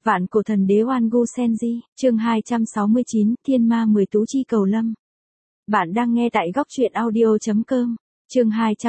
Vạn cổ thần đế Oan Gu Senji, chương 269, Thiên Ma 10 tú chi cầu lâm. Bạn đang nghe tại góc truyện audio.com. Chương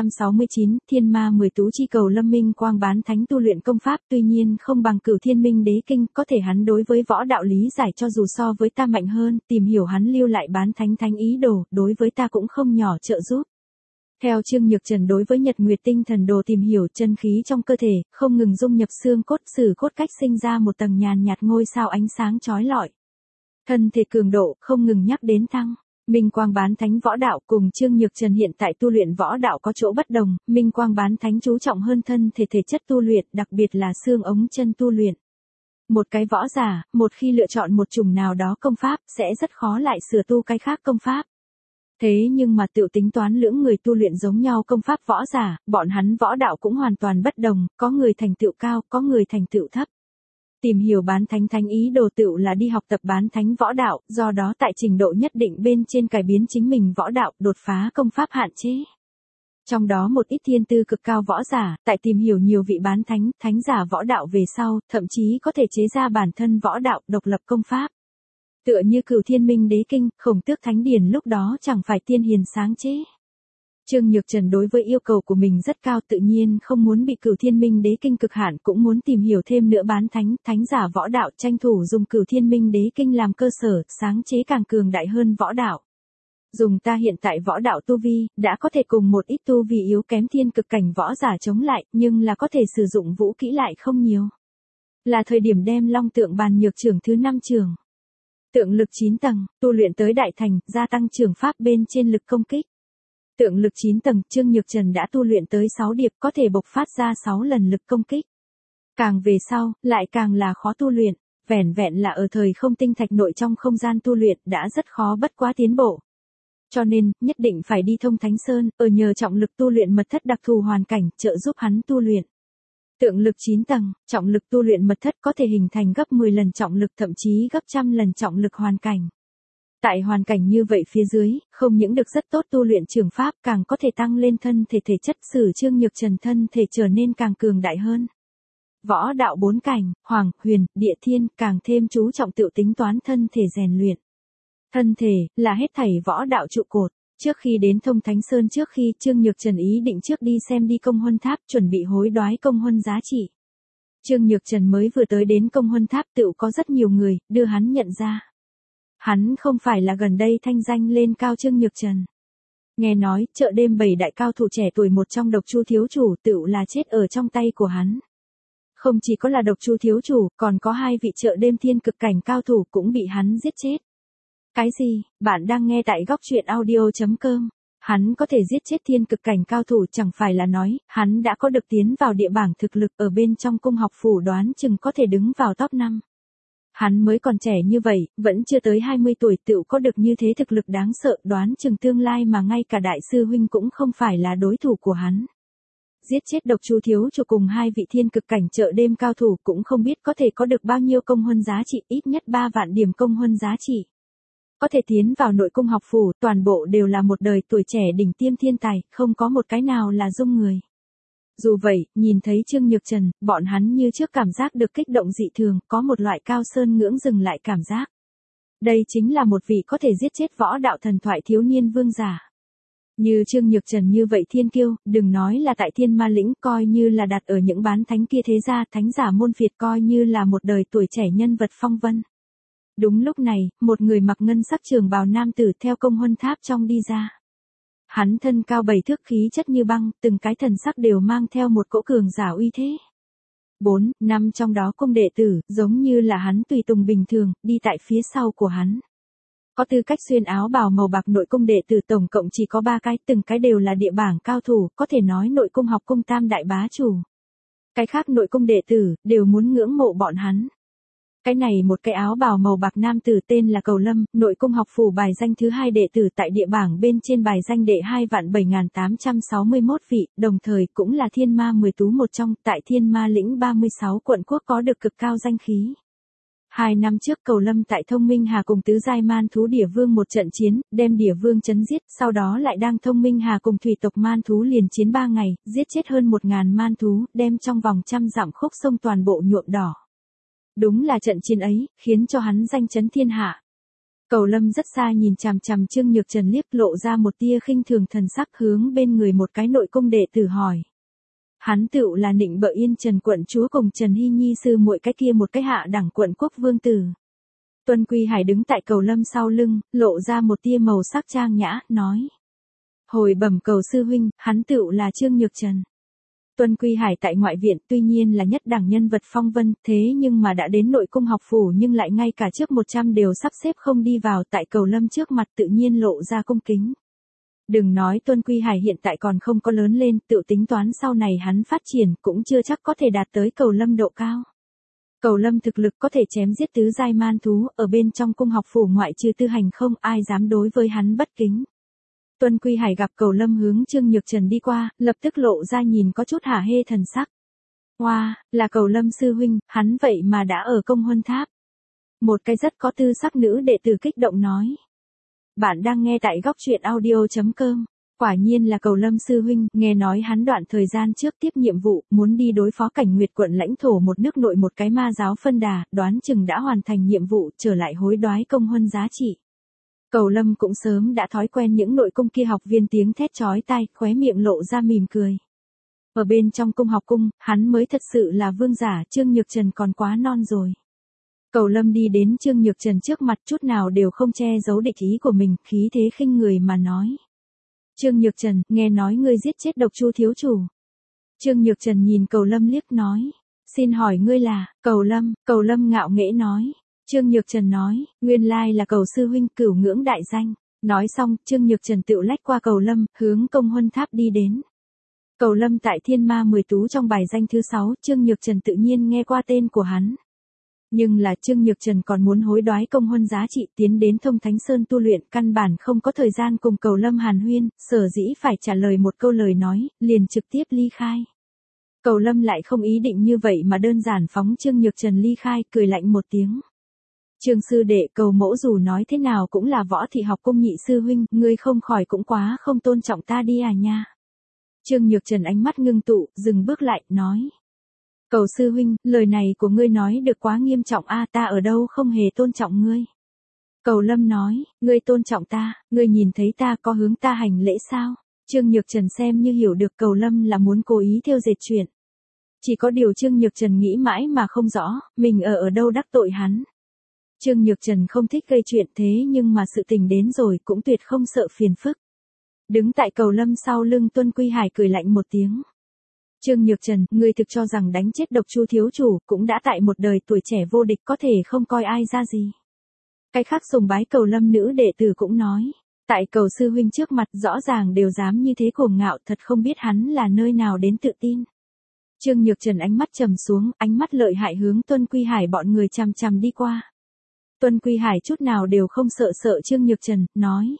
269, Thiên Ma 10 tú chi cầu lâm. Minh Quang bán thánh tu luyện công pháp tuy nhiên không bằng Cửu Thiên Minh Đế Kinh, có thể hắn đối với võ đạo lý giải cho dù so với ta mạnh hơn, tìm hiểu hắn lưu lại bán thánh thánh ý đồ, đối với ta cũng không nhỏ trợ giúp. Theo Trương Nhược Trần đối với Nhật Nguyệt Tinh Thần Đồ tìm hiểu, chân khí trong cơ thể không ngừng dung nhập xương cốt, sử cốt cách sinh ra một tầng nhàn nhạt ngôi sao ánh sáng chói lọi. Thân thể cường độ không ngừng nhắc đến tăng. Minh Quang bán thánh võ đạo cùng Trương Nhược Trần hiện tại tu luyện võ đạo có chỗ bất đồng, Minh Quang bán thánh chú trọng hơn thân thể thể chất tu luyện, đặc biệt là xương ống chân tu luyện. Một cái võ giả, một khi lựa chọn một chủng nào đó công pháp, sẽ rất khó lại sửa tu cái khác công pháp. Thế nhưng mà tự tính toán lưỡng người tu luyện giống nhau công pháp võ giả, bọn hắn võ đạo cũng hoàn toàn bất đồng, có người thành tựu cao, có người thành tựu thấp. Tìm hiểu bán thánh thánh ý đồ tựu là đi học tập bán thánh võ đạo, do đó tại trình độ nhất định bên trên cải biến chính mình võ đạo, đột phá công pháp hạn chế. Trong đó một ít thiên tư cực cao võ giả, tại tìm hiểu nhiều vị bán thánh, thánh giả võ đạo về sau, thậm chí có thể chế ra bản thân võ đạo, độc lập công pháp. Tựa như Cửu Thiên Minh Đế Kinh, Khổng Tước Thánh Điển lúc đó chẳng phải tiên hiền sáng chế. Trương Nhược Trần đối với yêu cầu của mình rất cao, tự nhiên không muốn bị Cửu Thiên Minh Đế Kinh cực hạn, cũng muốn tìm hiểu thêm nữa bán thánh, thánh giả võ đạo, tranh thủ dùng Cửu Thiên Minh Đế Kinh làm cơ sở, sáng chế càng cường đại hơn võ đạo. Dùng ta hiện tại võ đạo tu vi, đã có thể cùng một ít tu vi yếu kém thiên cực cảnh võ giả chống lại, nhưng là có thể sử dụng vũ kỹ lại không nhiều. Là thời điểm đem Long Tượng Bàn Nhược Trưởng thứ 5 trường. Tượng lực 9 tầng, tu luyện tới đại thành, gia tăng trường pháp bên trên lực công kích. Tượng lực 9 tầng, Trương Nhược Trần đã tu luyện tới 6 điệp, có thể bộc phát ra 6 lần lực công kích. Càng về sau, lại càng là khó tu luyện, vẻn vẹn là ở thời không tinh thạch nội trong không gian tu luyện đã rất khó bất quá tiến bộ. Cho nên, nhất định phải đi Thông Thánh Sơn, ở nhờ trọng lực tu luyện mật thất đặc thù hoàn cảnh, trợ giúp hắn tu luyện. Tượng lực 9 tầng, trọng lực tu luyện mật thất có thể hình thành gấp 10 lần trọng lực, thậm chí gấp trăm lần trọng lực hoàn cảnh. Tại hoàn cảnh như vậy phía dưới, không những được rất tốt tu luyện trường pháp, càng có thể tăng lên thân thể thể chất, sử Trương Nhược Trần thân thể trở nên càng cường đại hơn. Võ đạo 4 cảnh, hoàng, huyền, địa thiên, càng thêm chú trọng tự tính toán thân thể rèn luyện. Thân thể, là hết thảy võ đạo trụ cột. Trước khi đến Thông Thánh Sơn, trước khi Trương Nhược Trần ý định trước đi xem đi Công Huân Tháp, chuẩn bị hối đoái công huân giá trị. Trương Nhược Trần mới vừa tới đến Công Huân Tháp, tựu có rất nhiều người đưa hắn nhận ra. Hắn không phải là gần đây thanh danh lên cao Trương Nhược Trần. Nghe nói, chợ đêm 7 đại cao thủ trẻ tuổi một trong Độc Chu thiếu chủ, tựu là chết ở trong tay của hắn. Không chỉ có là Độc Chu thiếu chủ, còn có 2 vị chợ đêm thiên cực cảnh cao thủ cũng bị hắn giết chết. Cái gì? Bạn đang nghe tại góc truyện audio.com. Hắn có thể giết chết thiên cực cảnh cao thủ, chẳng phải là nói, hắn đã có được tiến vào địa bảng thực lực, ở bên trong cung học phủ đoán chừng có thể đứng vào top 5. Hắn mới còn trẻ như vậy, vẫn chưa tới 20 tuổi tựu có được như thế thực lực đáng sợ, đoán chừng tương lai mà ngay cả đại sư huynh cũng không phải là đối thủ của hắn. Giết chết Độc Chu thiếu chủ cùng 2 vị thiên cực cảnh chợ đêm cao thủ, cũng không biết có thể có được bao nhiêu công huân giá trị, ít nhất 3 vạn điểm công huân giá trị. Có thể tiến vào nội cung học phủ, toàn bộ đều là một đời tuổi trẻ đỉnh tiêm thiên tài, không có một cái nào là dung người. Dù vậy, nhìn thấy Trương Nhược Trần, bọn hắn như trước cảm giác được kích động dị thường, có một loại cao sơn ngưỡng dừng lại cảm giác. Đây chính là một vị có thể giết chết võ đạo thần thoại thiếu niên vương giả. Như Trương Nhược Trần như vậy thiên kiêu, đừng nói là tại Thiên Ma lĩnh, coi như là đặt ở những bán thánh kia thế gia, thánh giả môn phiệt, coi như là một đời tuổi trẻ nhân vật phong vân. Đúng lúc này, một người mặc ngân sắc trường bào nam tử theo Công Huân Tháp trong đi ra. Hắn thân cao 7 thước, khí chất như băng, từng cái thần sắc đều mang theo một cỗ cường giả uy thế. 4, 5 trong đó cung đệ tử, giống như là hắn tùy tùng bình thường, đi tại phía sau của hắn. Có tư cách xuyên áo bào màu bạc nội cung đệ tử tổng cộng chỉ có 3 cái, từng cái đều là địa bảng cao thủ, có thể nói nội cung học cung tam đại bá chủ. Cái khác nội cung đệ tử, đều muốn ngưỡng mộ bọn hắn. Cái này một cái áo bào màu bạc nam tử tên là Cầu Lâm, nội cung học phủ bài danh thứ 2 đệ tử tại địa bảng bên trên, bài danh đệ 2.7861 vị, đồng thời cũng là Thiên Ma 10 tú một trong, tại Thiên Ma lĩnh 36 quận quốc có được cực cao danh khí. 2 năm trước Cầu Lâm tại Thông Minh Hà cùng tứ giai man thú Đỉa Vương một trận chiến, đem Đỉa Vương chấn giết, sau đó lại đang Thông Minh Hà cùng thủy tộc man thú liền chiến 3 ngày, giết chết hơn 1000 man thú, đem trong vòng trăm dặm khúc sông toàn bộ nhuộm đỏ. Đúng là trận chiến ấy, khiến cho hắn danh chấn thiên hạ. Cầu Lâm rất xa nhìn chằm chằm Trương Nhược Trần liếc, lộ ra một tia khinh thường thần sắc, hướng bên người một cái nội cung đệ tử hỏi. Hắn tựu là Nịnh Bợ Yên Trần quận chúa cùng Trần Hy Nhi sư muội cái kia một cái hạ đẳng quận quốc vương tử. Tuân Quy Hải đứng tại Cầu Lâm sau lưng, lộ ra một tia màu sắc trang nhã, nói. Hồi bẩm Cầu sư huynh, hắn tựu là Trương Nhược Trần. Tuân Quy Hải tại ngoại viện tuy nhiên là nhất đẳng nhân vật phong vân, thế nhưng mà đã đến nội cung học phủ nhưng lại ngay cả trước 100 đều sắp xếp không đi vào, tại Cầu Lâm trước mặt tự nhiên lộ ra cung kính. Đừng nói Tuân Quy Hải hiện tại còn không có lớn lên, tự tính toán sau này hắn phát triển cũng chưa chắc có thể đạt tới Cầu Lâm độ cao. Cầu Lâm thực lực có thể chém giết tứ giai man thú, ở bên trong cung học phủ ngoại trừ Tư Hành không ai dám đối với hắn bất kính. Tuân Quy Hải gặp Cầu Lâm hướng Trương Nhược Trần đi qua, lập tức lộ ra nhìn có chút hả hê thần sắc. Hoa, là Cầu Lâm sư huynh, hắn vậy mà đã ở Công Huân Tháp. Một cái rất có tư sắc nữ đệ tử kích động nói. Bạn đang nghe tại góc truyện audio.com. Quả nhiên là Cầu Lâm sư huynh, nghe nói hắn đoạn thời gian trước tiếp nhiệm vụ, muốn đi đối phó Cảnh Nguyệt quận lãnh thổ một nước nội một cái ma giáo phân đà, đoán chừng đã hoàn thành nhiệm vụ, trở lại hối đoái công huân giá trị. Cầu Lâm cũng sớm đã thói quen những nội cung kia học viên tiếng thét chói tai, khóe miệng lộ ra mỉm cười. Ở bên trong cung học cung, hắn mới thật sự là vương giả, Trương Nhược Trần còn quá non rồi. Cầu Lâm đi đến Trương Nhược Trần trước mặt, chút nào đều không che giấu địch ý của mình, khí thế khinh người mà nói. Trương Nhược Trần, nghe nói ngươi giết chết Độc Chu thiếu chủ. Trương Nhược Trần nhìn Cầu Lâm liếc nói. Xin hỏi ngươi là, Cầu Lâm ngạo nghễ nói. Trương Nhược Trần nói, nguyên lai là Cầu sư huynh, cửu ngưỡng đại danh. Nói xong, Trương Nhược Trần tựu lách qua Cầu Lâm, hướng Công Huân Tháp đi đến. Cầu Lâm tại Thiên Ma 10 tú trong bài danh thứ 6, Trương Nhược Trần tự nhiên nghe qua tên của hắn. Nhưng là Trương Nhược Trần còn muốn hối đoái công huân giá trị tiến đến Thông Thánh Sơn tu luyện, căn bản không có thời gian cùng Cầu Lâm hàn huyên, sở dĩ phải trả lời một câu lời nói, liền trực tiếp ly khai. Cầu Lâm lại không ý định như vậy mà đơn giản phóng Trương Nhược Trần ly khai, cười lạnh một tiếng. Trương sư đệ, Cầu mẫu dù nói thế nào cũng là Võ Thị học cung nhị sư huynh, ngươi không khỏi cũng quá không tôn trọng ta đi à nha. Trương Nhược Trần ánh mắt ngưng tụ, dừng bước lại, nói. Cầu sư huynh, lời này của ngươi nói được quá nghiêm trọng a, ta ở đâu không hề tôn trọng ngươi. Cầu Lâm nói, ngươi tôn trọng ta, ngươi nhìn thấy ta có hướng ta hành lễ sao? Trương Nhược Trần xem như hiểu được Cầu Lâm là muốn cố ý theo dệt chuyện. Chỉ có điều Trương Nhược Trần nghĩ mãi mà không rõ, mình ở đâu đắc tội hắn. Trương Nhược Trần không thích gây chuyện thế nhưng mà sự tình đến rồi cũng tuyệt không sợ phiền phức. Đứng tại Cầu Lâm sau lưng Tuân Quy Hải cười lạnh một tiếng. Trương Nhược Trần, ngươi thực cho rằng đánh chết Độc Chu thiếu chủ, cũng đã tại một đời tuổi trẻ vô địch có thể không coi ai ra gì. Cái khác sùng bái Cầu Lâm nữ đệ tử cũng nói, tại Cầu sư huynh trước mặt rõ ràng đều dám như thế cuồng ngạo, thật không biết hắn là nơi nào đến tự tin. Trương Nhược Trần ánh mắt trầm xuống, ánh mắt lợi hại hướng Tuân Quy Hải bọn người chằm chằm đi qua. Tuân Quy Hải chút nào đều không sợ Trương Nhược Trần, nói.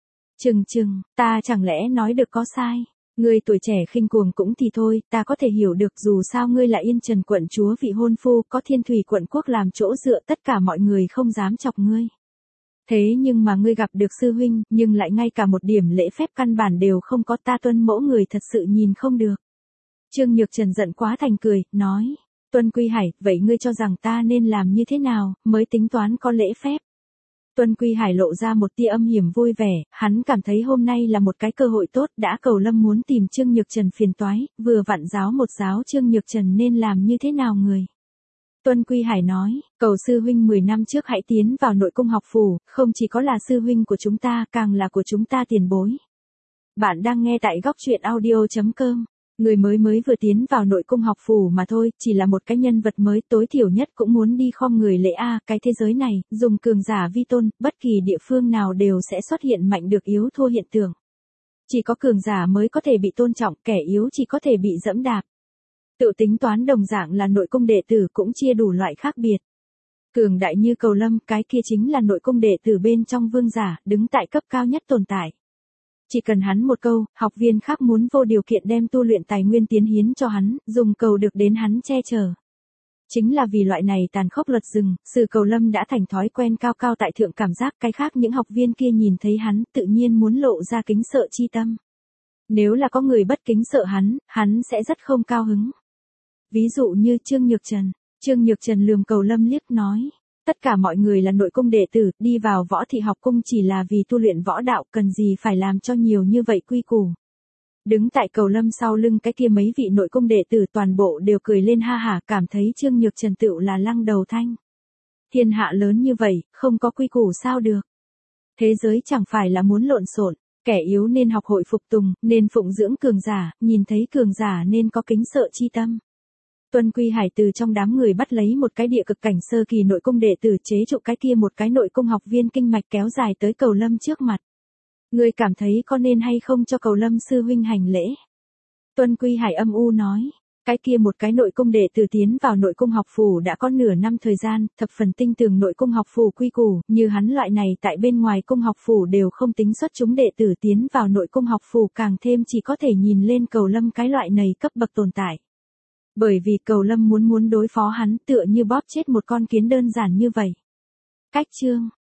Trừng, ta chẳng lẽ nói được có sai? Ngươi tuổi trẻ khinh cuồng cũng thì thôi, ta có thể hiểu được, dù sao ngươi là Yên Trần quận chúa vị hôn phu, có Thiên Thủy quận quốc làm chỗ dựa, tất cả mọi người không dám chọc ngươi. Thế nhưng mà ngươi gặp được sư huynh, nhưng lại ngay cả một điểm lễ phép căn bản đều không có, ta Tuân mẫu người thật sự nhìn không được. Trương Nhược Trần giận quá thành cười, nói. Tuân Quy Hải, vậy ngươi cho rằng ta nên làm như thế nào, mới tính toán có lễ phép? Tuân Quy Hải lộ ra một tia âm hiểm vui vẻ, hắn cảm thấy hôm nay là một cái cơ hội tốt, đã Cầu Lâm muốn tìm Trương Nhược Trần phiền toái, vừa vặn giáo một giáo Trương Nhược Trần nên làm như thế nào người. Tuân Quy Hải nói, Cầu sư huynh 10 năm trước hãy tiến vào nội cung học phủ, không chỉ có là sư huynh của chúng ta, càng là của chúng ta tiền bối. Bạn đang nghe tại góc truyện audio.com. Người mới vừa tiến vào nội cung học phủ mà thôi, chỉ là một cái nhân vật mới, tối thiểu nhất cũng muốn đi khom người lễ a, cái thế giới này, dùng cường giả vi tôn, bất kỳ địa phương nào đều sẽ xuất hiện mạnh được yếu thua hiện tượng. Chỉ có cường giả mới có thể bị tôn trọng, kẻ yếu chỉ có thể bị dẫm đạp. Tự tính toán đồng dạng là nội cung đệ tử cũng chia đủ loại khác biệt. Cường đại như Cầu Lâm, cái kia chính là nội cung đệ tử bên trong vương giả, đứng tại cấp cao nhất tồn tại. Chỉ cần hắn một câu, học viên khác muốn vô điều kiện đem tu luyện tài nguyên tiến hiến cho hắn, dùng cầu được đến hắn che chở. Chính là vì loại này tàn khốc luật rừng, sự Cầu Lâm đã thành thói quen cao cao tại thượng cảm giác, cái khác những học viên kia nhìn thấy hắn, tự nhiên muốn lộ ra kính sợ chi tâm. Nếu là có người bất kính sợ hắn sẽ rất không cao hứng. Ví dụ như Trương Nhược Trần. Trương Nhược Trần lườm Cầu Lâm liếc nói. Tất cả mọi người là nội cung đệ tử, đi vào võ thị học cung chỉ là vì tu luyện võ đạo, cần gì phải làm cho nhiều như vậy quy củ. Đứng tại Cầu Lâm sau lưng cái kia mấy vị nội cung đệ tử toàn bộ đều cười lên ha hả, cảm thấy Trương Nhược Trần tựu là lăng đầu thanh. Thiên hạ lớn như vậy, không có quy củ sao được. Thế giới chẳng phải là muốn lộn xộn, kẻ yếu nên học hội phục tùng, nên phụng dưỡng cường giả, nhìn thấy cường giả nên có kính sợ chi tâm. Tuân Quy Hải từ trong đám người bắt lấy một cái địa cực cảnh sơ kỳ nội cung đệ tử, chế trụ cái kia một cái nội cung học viên kinh mạch kéo dài tới Cầu Lâm trước mặt. Ngươi cảm thấy có nên hay không cho Cầu Lâm sư huynh hành lễ? Tuân Quy Hải âm u nói. Cái kia một cái nội cung đệ tử tiến vào nội cung học phủ đã có nửa năm thời gian, thập phần tinh tường nội cung học phủ quy củ, như hắn loại này tại bên ngoài cung học phủ đều không tính xuất chúng đệ tử tiến vào nội cung học phủ, càng thêm chỉ có thể nhìn lên Cầu Lâm cái loại này cấp bậc tồn tại. Bởi vì Cầu Lâm muốn đối phó hắn tựa như bóp chết một con kiến đơn giản như vậy. Cách chương